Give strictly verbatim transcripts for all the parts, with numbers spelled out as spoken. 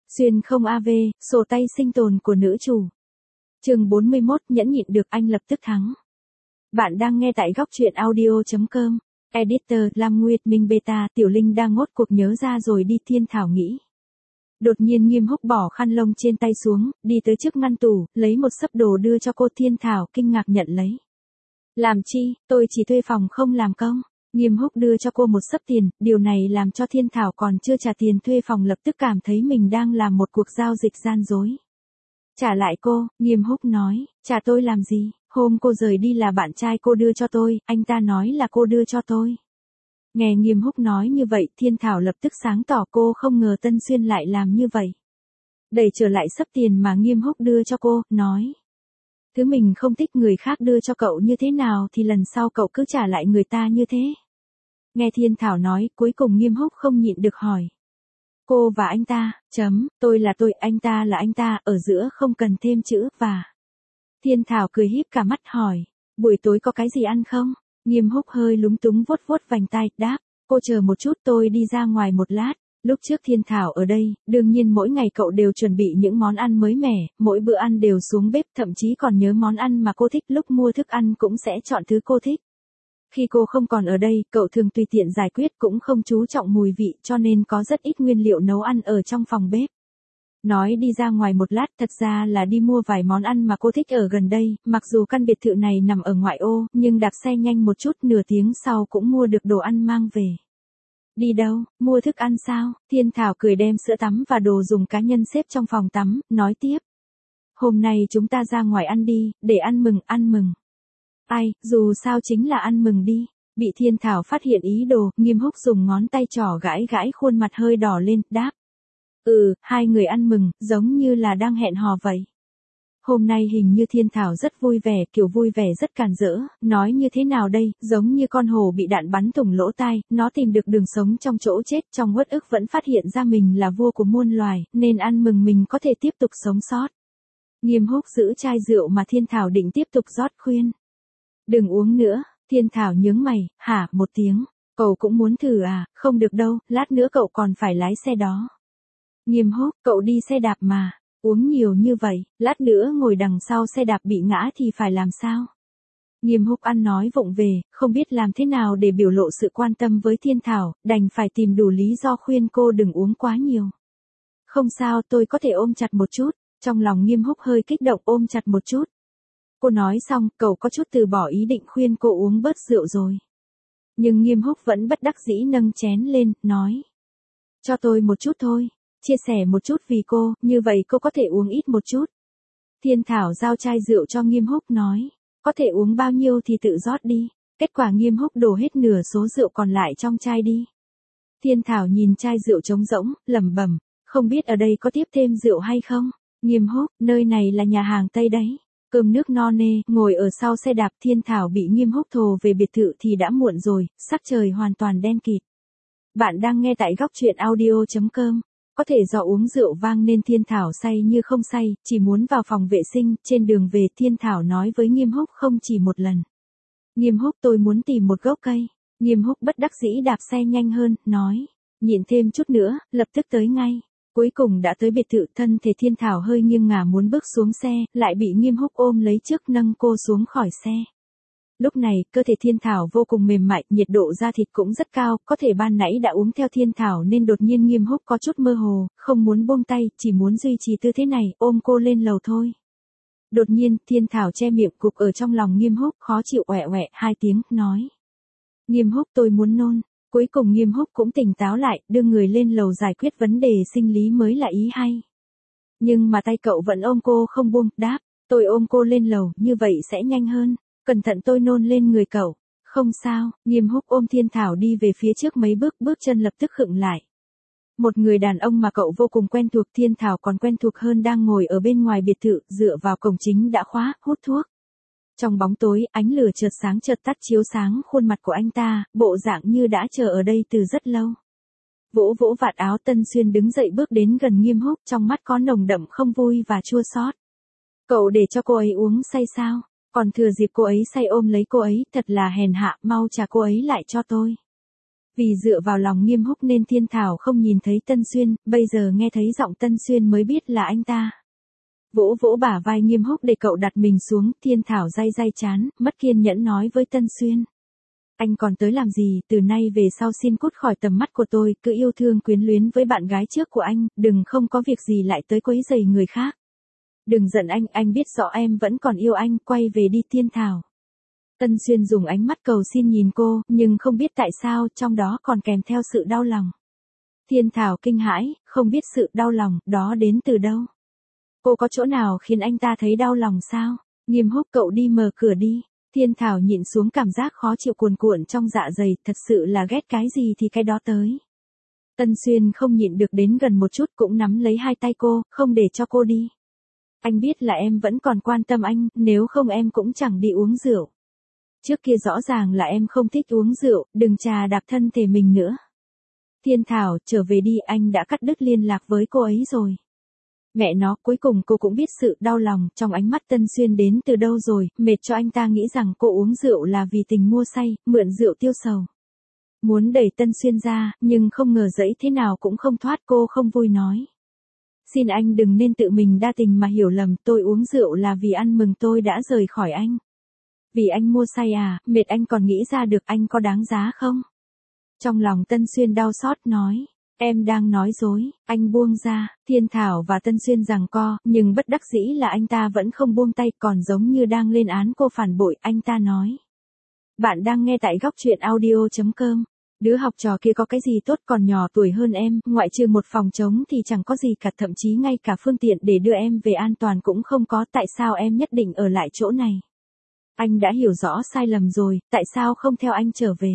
Xuyên không a vê, sổ tay sinh tồn của nữ chủ. Chương bốn mươi mốt, nhẫn nhịn được anh lập tức thắng. Bạn đang nghe tại góc truyện audio chấm com. Editor Lam Nguyệt Minh Beta. Tiểu Linh đang ngốt cuộc nhớ ra rồi đi. Thiên Thảo nghĩ. Đột nhiên Nghiêm Húc bỏ khăn lông trên tay xuống, đi tới trước ngăn tủ, lấy một xấp đồ đưa cho cô. Thiên Thảo kinh ngạc nhận lấy. Làm chi, tôi chỉ thuê phòng không làm công. Nghiêm Húc đưa cho cô một xấp tiền, điều này làm cho Thiên Thảo còn chưa trả tiền thuê phòng lập tức cảm thấy mình đang làm một cuộc giao dịch gian dối. Trả lại cô, Nghiêm Húc nói, trả tôi làm gì, hôm cô rời đi là bạn trai cô đưa cho tôi, anh ta nói là cô đưa cho tôi. Nghe Nghiêm Húc nói như vậy, Thiên Thảo lập tức sáng tỏ, cô không ngờ Tân Xuyên lại làm như vậy. Đẩy trở lại xấp tiền mà Nghiêm Húc đưa cho cô, nói. Thứ mình không thích người khác đưa cho cậu như thế nào thì lần sau cậu cứ trả lại người ta như thế. Nghe Thiên Thảo nói, cuối cùng Nghiêm Húc không nhịn được hỏi. Cô và anh ta, chấm, tôi là tôi, anh ta là anh ta, ở giữa không cần thêm chữ và. Thiên Thảo cười híp cả mắt hỏi, buổi tối có cái gì ăn không? Nghiêm Húc hơi lúng túng vuốt vuốt vành tai, đáp, cô chờ một chút tôi đi ra ngoài một lát. Lúc trước Thiên Thảo ở đây, đương nhiên mỗi ngày cậu đều chuẩn bị những món ăn mới mẻ, mỗi bữa ăn đều xuống bếp, thậm chí còn nhớ món ăn mà cô thích, lúc mua thức ăn cũng sẽ chọn thứ cô thích. Khi cô không còn ở đây, cậu thường tùy tiện giải quyết, cũng không chú trọng mùi vị, cho nên có rất ít nguyên liệu nấu ăn ở trong phòng bếp. Nói đi ra ngoài một lát, thật ra là đi mua vài món ăn mà cô thích ở gần đây, mặc dù căn biệt thự này nằm ở ngoại ô, nhưng đạp xe nhanh một chút, nửa tiếng sau cũng mua được đồ ăn mang về. Đi đâu, mua thức ăn sao? Thiên Thảo cười đem sữa tắm và đồ dùng cá nhân xếp trong phòng tắm, nói tiếp. Hôm nay chúng ta ra ngoài ăn đi, để ăn mừng, ăn mừng. Ai, dù sao chính là ăn mừng đi. Bị Thiên Thảo phát hiện ý đồ, Nghiêm Húc dùng ngón tay trỏ gãi gãi khuôn mặt hơi đỏ lên, đáp. Ừ, hai người ăn mừng, giống như là đang hẹn hò vậy. Hôm nay hình như Thiên Thảo rất vui vẻ, kiểu vui vẻ rất càn rỡ, nói như thế nào đây, giống như con hổ bị đạn bắn thủng lỗ tai, nó tìm được đường sống trong chỗ chết, trong uất ức vẫn phát hiện ra mình là vua của muôn loài, nên ăn mừng mình có thể tiếp tục sống sót. Nghiêm Húc giữ chai rượu mà Thiên Thảo định tiếp tục rót khuyên. Đừng uống nữa, Thiên Thảo nhướng mày, hả, một tiếng, cậu cũng muốn thử à, không được đâu, lát nữa cậu còn phải lái xe đó. Nghiêm Húc, cậu đi xe đạp mà. Uống nhiều như vậy, lát nữa ngồi đằng sau xe đạp bị ngã thì phải làm sao? Nghiêm Húc ăn nói vụng về, không biết làm thế nào để biểu lộ sự quan tâm với Thiên Thảo, đành phải tìm đủ lý do khuyên cô đừng uống quá nhiều. Không sao, tôi có thể ôm chặt một chút. Trong lòng Nghiêm Húc hơi kích động, ôm chặt một chút. Cô nói xong, cậu có chút từ bỏ ý định khuyên cô uống bớt rượu rồi. Nhưng Nghiêm Húc vẫn bất đắc dĩ nâng chén lên, nói. Cho tôi một chút thôi. Chia sẻ một chút vì cô, như vậy cô có thể uống ít một chút. Thiên Thảo giao chai rượu cho Nghiêm Húc nói, có thể uống bao nhiêu thì tự rót đi. Kết quả Nghiêm Húc đổ hết nửa số rượu còn lại trong chai đi. Thiên Thảo nhìn chai rượu trống rỗng, lẩm bẩm, không biết ở đây có tiếp thêm rượu hay không. Nghiêm Húc, nơi này là nhà hàng Tây đấy. Cơm nước no nê, ngồi ở sau xe đạp. Thiên Thảo bị Nghiêm Húc thồ về biệt thự thì đã muộn rồi, sắc trời hoàn toàn đen kịt. Bạn đang nghe tại góc truyện audio chấm com. Có thể do uống rượu vang nên Thiên Thảo say như không say, chỉ muốn vào phòng vệ sinh. Trên đường về Thiên Thảo nói với Nghiêm Húc không chỉ một lần. Nghiêm Húc, tôi muốn tìm một gốc cây. Nghiêm Húc bất đắc dĩ đạp xe nhanh hơn, nói. Nhịn thêm chút nữa, lập tức tới ngay. Cuối cùng đã tới biệt thự, thân thể Thiên Thảo hơi nghiêng ngả muốn bước xuống xe, lại bị Nghiêm Húc ôm lấy trước nâng cô xuống khỏi xe. Lúc này, cơ thể Thiên Thảo vô cùng mềm mại, nhiệt độ da thịt cũng rất cao, có thể ban nãy đã uống theo Thiên Thảo nên đột nhiên Nghiêm Húc có chút mơ hồ, không muốn buông tay, chỉ muốn duy trì tư thế này, ôm cô lên lầu thôi. Đột nhiên, Thiên Thảo che miệng cục ở trong lòng Nghiêm Húc, khó chịu oẹ oẹ hai tiếng, nói. Nghiêm Húc, tôi muốn nôn. Cuối cùng Nghiêm Húc cũng tỉnh táo lại, đưa người lên lầu giải quyết vấn đề sinh lý mới là ý hay. Nhưng mà tay cậu vẫn ôm cô không buông, đáp, tôi ôm cô lên lầu, như vậy sẽ nhanh hơn. Cẩn thận tôi nôn lên người cậu. Không sao, Nghiêm Húc ôm Thiên Thảo đi về phía trước mấy bước, bước chân lập tức khựng lại. Một người đàn ông mà cậu vô cùng quen thuộc, Thiên Thảo còn quen thuộc hơn, đang ngồi ở bên ngoài biệt thự, dựa vào cổng chính đã khóa, hút thuốc. Trong bóng tối, ánh lửa chợt sáng chợt tắt chiếu sáng khuôn mặt của anh ta, bộ dạng như đã chờ ở đây từ rất lâu. Vỗ vỗ vạt áo, Tân Xuyên đứng dậy bước đến gần Nghiêm Húc, trong mắt có nồng đậm không vui và chua xót. Cậu để cho cô ấy uống say sao? Còn thừa dịp cô ấy say ôm lấy cô ấy, thật là hèn hạ, mau trả cô ấy lại cho tôi. Vì dựa vào lòng Nghiêm Húc nên Thiên Thảo không nhìn thấy Tân Xuyên, bây giờ nghe thấy giọng Tân Xuyên mới biết là anh ta. Vỗ vỗ bả vai Nghiêm Húc để cậu đặt mình xuống, Thiên Thảo day day chán, mất kiên nhẫn nói với Tân Xuyên. Anh còn tới làm gì, từ nay về sau xin cút khỏi tầm mắt của tôi, cứ yêu thương quyến luyến với bạn gái trước của anh, đừng không có việc gì lại tới quấy rầy người khác. Đừng giận anh, anh biết rõ em vẫn còn yêu anh, quay về đi Thiên Thảo. Tân Xuyên dùng ánh mắt cầu xin nhìn cô, nhưng không biết tại sao, trong đó còn kèm theo sự đau lòng. Thiên Thảo kinh hãi, không biết sự đau lòng, đó đến từ đâu. Cô có chỗ nào khiến anh ta thấy đau lòng sao? Nghiêm Húc, cậu đi mở cửa đi. Thiên Thảo nhịn xuống cảm giác khó chịu cuồn cuộn trong dạ dày, thật sự là ghét cái gì thì cái đó tới. Tân Xuyên không nhịn được đến gần một chút cũng nắm lấy hai tay cô, không để cho cô đi. Anh biết là em vẫn còn quan tâm anh, nếu không em cũng chẳng đi uống rượu. Trước kia rõ ràng là em không thích uống rượu, đừng chà đạp thân thể mình nữa. Thiên Thảo, trở về đi, anh đã cắt đứt liên lạc với cô ấy rồi. Mẹ nó, cuối cùng cô cũng biết sự đau lòng trong ánh mắt Tân Xuyên đến từ đâu rồi, mệt cho anh ta nghĩ rằng cô uống rượu là vì tình mua say, mượn rượu tiêu sầu. Muốn đẩy Tân Xuyên ra, nhưng không ngờ dẫy thế nào cũng không thoát, cô không vui nói. Xin anh đừng nên tự mình đa tình mà hiểu lầm, tôi uống rượu là vì ăn mừng tôi đã rời khỏi anh. Vì anh mua say à, mệt anh còn nghĩ ra được, anh có đáng giá không? Trong lòng Tân Xuyên đau xót nói. Em đang nói dối, anh buông ra. Thiên Thảo và Tân Xuyên giằng co, nhưng bất đắc dĩ là anh ta vẫn không buông tay, còn giống như đang lên án cô phản bội, anh ta nói. Bạn đang nghe tại góc truyện audio chấm com. Đứa học trò kia có cái gì tốt, còn nhỏ tuổi hơn em, ngoại trừ một phòng trống thì chẳng có gì cả, thậm chí ngay cả phương tiện để đưa em về an toàn cũng không có, tại sao em nhất định ở lại chỗ này? Anh đã hiểu rõ sai lầm rồi, tại sao không theo anh trở về?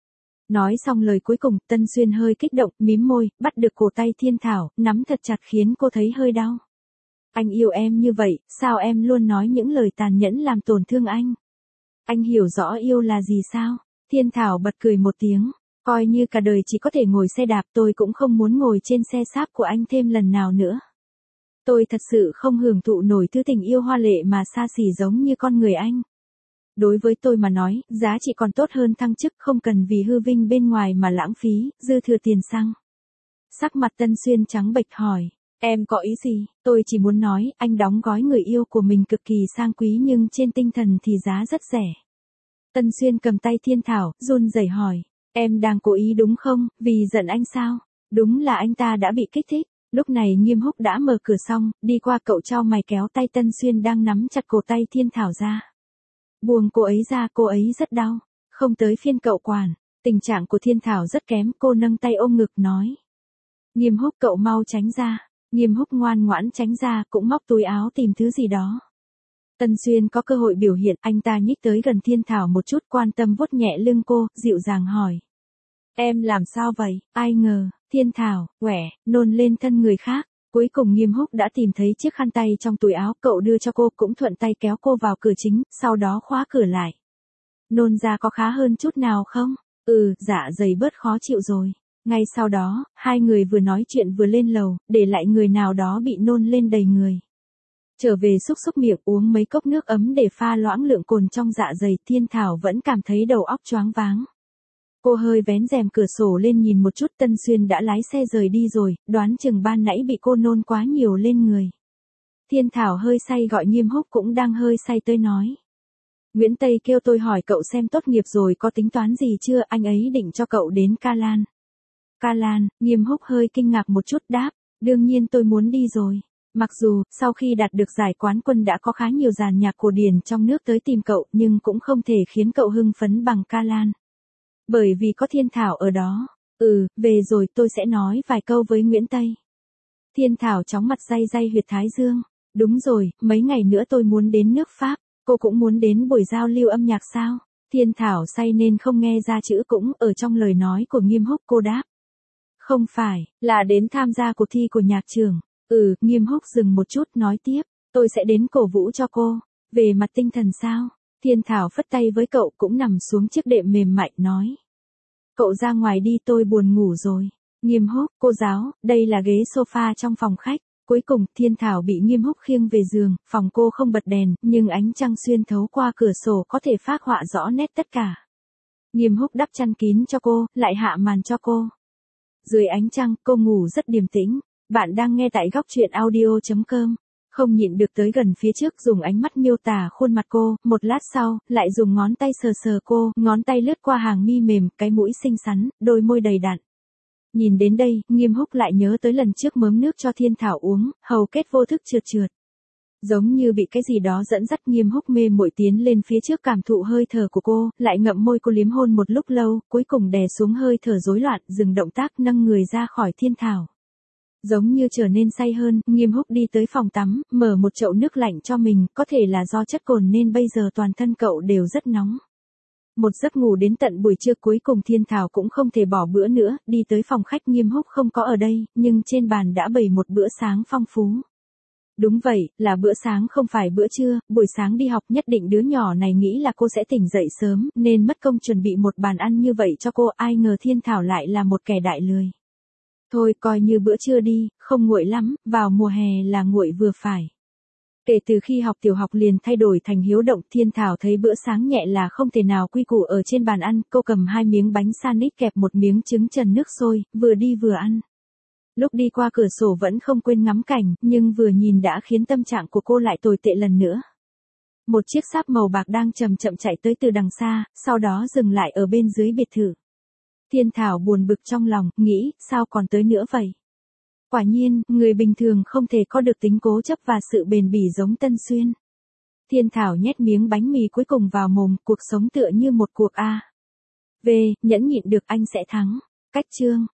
Nói xong lời cuối cùng, Tân Xuyên hơi kích động, mím môi, bắt được cổ tay Thiên Thảo, nắm thật chặt khiến cô thấy hơi đau. Anh yêu em như vậy, sao em luôn nói những lời tàn nhẫn làm tổn thương anh? Anh hiểu rõ yêu là gì sao? Thiên Thảo bật cười một tiếng, coi như cả đời chỉ có thể ngồi xe đạp, tôi cũng không muốn ngồi trên xe sáp của anh thêm lần nào nữa. Tôi thật sự không hưởng thụ nổi thứ tình yêu hoa lệ mà xa xỉ giống như con người anh. Đối với tôi mà nói, giá trị còn tốt hơn thăng chức, không cần vì hư vinh bên ngoài mà lãng phí, dư thừa tiền xăng. Sắc mặt Tân Xuyên trắng bệch hỏi, em có ý gì? Tôi chỉ muốn nói, anh đóng gói người yêu của mình cực kỳ sang quý nhưng trên tinh thần thì giá rất rẻ. Tân Xuyên cầm tay Thiên Thảo, run rẩy hỏi, em đang cố ý đúng không, vì giận anh sao? Đúng là anh ta đã bị kích thích. Lúc này Nghiêm Húc đã mở cửa xong, đi qua cậu chau mày kéo tay Tân Xuyên đang nắm chặt cổ tay Thiên Thảo ra. Buông cô ấy ra, cô ấy rất đau. Không tới phiên cậu quản. Tình trạng của Thiên Thảo rất kém, cô nâng tay ôm ngực nói. Nghiêm Húc, cậu mau tránh ra. Nghiêm Húc ngoan ngoãn tránh ra, cũng móc túi áo tìm thứ gì đó. Tân Xuyên có cơ hội biểu hiện, anh ta nhích tới gần Thiên Thảo một chút, quan tâm vuốt nhẹ lưng cô, dịu dàng hỏi. Em làm sao vậy? Ai ngờ, Thiên Thảo, quẻ, nôn lên thân người khác. Cuối cùng Nghiêm Húc đã tìm thấy chiếc khăn tay trong túi áo, cậu đưa cho cô, cũng thuận tay kéo cô vào cửa chính, sau đó khóa cửa lại. Nôn ra có khá hơn chút nào không? Ừ, dạ dày bớt khó chịu rồi. Ngay sau đó, hai người vừa nói chuyện vừa lên lầu, để lại người nào đó bị nôn lên đầy người. Trở về xúc xúc miệng, uống mấy cốc nước ấm để pha loãng lượng cồn trong dạ dày, Thiên Thảo vẫn cảm thấy đầu óc choáng váng. Cô hơi vén rèm cửa sổ lên nhìn một chút, Tân Xuyên đã lái xe rời đi rồi, đoán chừng ban nãy bị cô nôn quá nhiều lên người. Thiên Thảo hơi say gọi Nghiêm Húc cũng đang hơi say tới nói. Nguyễn Tây kêu tôi hỏi cậu xem tốt nghiệp rồi có tính toán gì chưa, anh ấy định cho cậu đến Ca Lan. Ca Lan, Nghiêm Húc hơi kinh ngạc một chút đáp, đương nhiên tôi muốn đi rồi. Mặc dù, sau khi đạt được giải quán quân đã có khá nhiều dàn nhạc cổ điển trong nước tới tìm cậu, nhưng cũng không thể khiến cậu hưng phấn bằng Ca Lan. Bởi vì có Thiên Thảo ở đó. Ừ, về rồi tôi sẽ nói vài câu với Nguyễn Tây. Thiên Thảo chóng mặt day day huyệt thái dương. Đúng rồi, mấy ngày nữa tôi muốn đến nước Pháp. Cô cũng muốn đến buổi giao lưu âm nhạc sao? Thiên Thảo say nên không nghe ra chữ cũng ở trong lời nói của Nghiêm Húc, cô đáp. Không phải, là đến tham gia cuộc thi của nhạc trường. Ừ, Nghiêm Húc dừng một chút nói tiếp. Tôi sẽ đến cổ vũ cho cô. Về mặt tinh thần sao? Thiên Thảo phất tay với cậu cũng nằm xuống chiếc đệm mềm mại nói. Cậu ra ngoài đi, tôi buồn ngủ rồi. Nghiêm Húc, cô giáo, đây là ghế sofa trong phòng khách. Cuối cùng, Thiên Thảo bị Nghiêm Húc khiêng về giường, phòng cô không bật đèn, nhưng ánh trăng xuyên thấu qua cửa sổ có thể phác họa rõ nét tất cả. Nghiêm Húc đắp chăn kín cho cô, lại hạ màn cho cô. Dưới ánh trăng, cô ngủ rất điềm tĩnh. Bạn đang nghe tại góc truyện audio chấm com. Không nhịn được tới gần phía trước dùng ánh mắt miêu tả khuôn mặt cô, một lát sau, lại dùng ngón tay sờ sờ cô, ngón tay lướt qua hàng mi mềm, cái mũi xinh xắn, đôi môi đầy đặn. Nhìn đến đây, Nghiêm Húc lại nhớ tới lần trước mớm nước cho Thiên Thảo uống, hầu kết vô thức trượt trượt. Giống như bị cái gì đó dẫn dắt, Nghiêm Húc mê muội tiến lên phía trước cảm thụ hơi thở của cô, lại ngậm môi cô liếm hôn một lúc lâu, cuối cùng đè xuống hơi thở rối loạn, dừng động tác nâng người ra khỏi Thiên Thảo. Giống như trở nên say hơn, Nghiêm Húc đi tới phòng tắm, mở một chậu nước lạnh cho mình, có thể là do chất cồn nên bây giờ toàn thân cậu đều rất nóng. Một giấc ngủ đến tận buổi trưa, cuối cùng Thiên Thảo cũng không thể bỏ bữa nữa, đi tới phòng khách. Nghiêm Húc không có ở đây, nhưng trên bàn đã bày một bữa sáng phong phú. Đúng vậy, là bữa sáng không phải bữa trưa, buổi sáng đi học nhất định đứa nhỏ này nghĩ là cô sẽ tỉnh dậy sớm, nên mất công chuẩn bị một bàn ăn như vậy cho cô, ai ngờ Thiên Thảo lại là một kẻ đại lười. Thôi coi như bữa trưa đi, không nguội lắm, vào mùa hè là nguội vừa phải. Kể từ khi học tiểu học liền thay đổi thành hiếu động, Thiên Thảo thấy bữa sáng nhẹ là không thể nào quy củ ở trên bàn ăn, cô cầm hai miếng bánh sandwich kẹp một miếng trứng trần nước sôi, vừa đi vừa ăn. Lúc đi qua cửa sổ vẫn không quên ngắm cảnh, nhưng vừa nhìn đã khiến tâm trạng của cô lại tồi tệ lần nữa. Một chiếc sáp màu bạc đang chậm chậm chạy tới từ đằng xa, sau đó dừng lại ở bên dưới biệt thự. Thiên Thảo buồn bực trong lòng, nghĩ, sao còn tới nữa vậy? Quả nhiên, người bình thường không thể có được tính cố chấp và sự bền bỉ giống Tân Xuyên. Thiên Thảo nhét miếng bánh mì cuối cùng vào mồm, cuộc sống tựa như một cuộc A. V, nhẫn nhịn được anh sẽ thắng. Cách chương.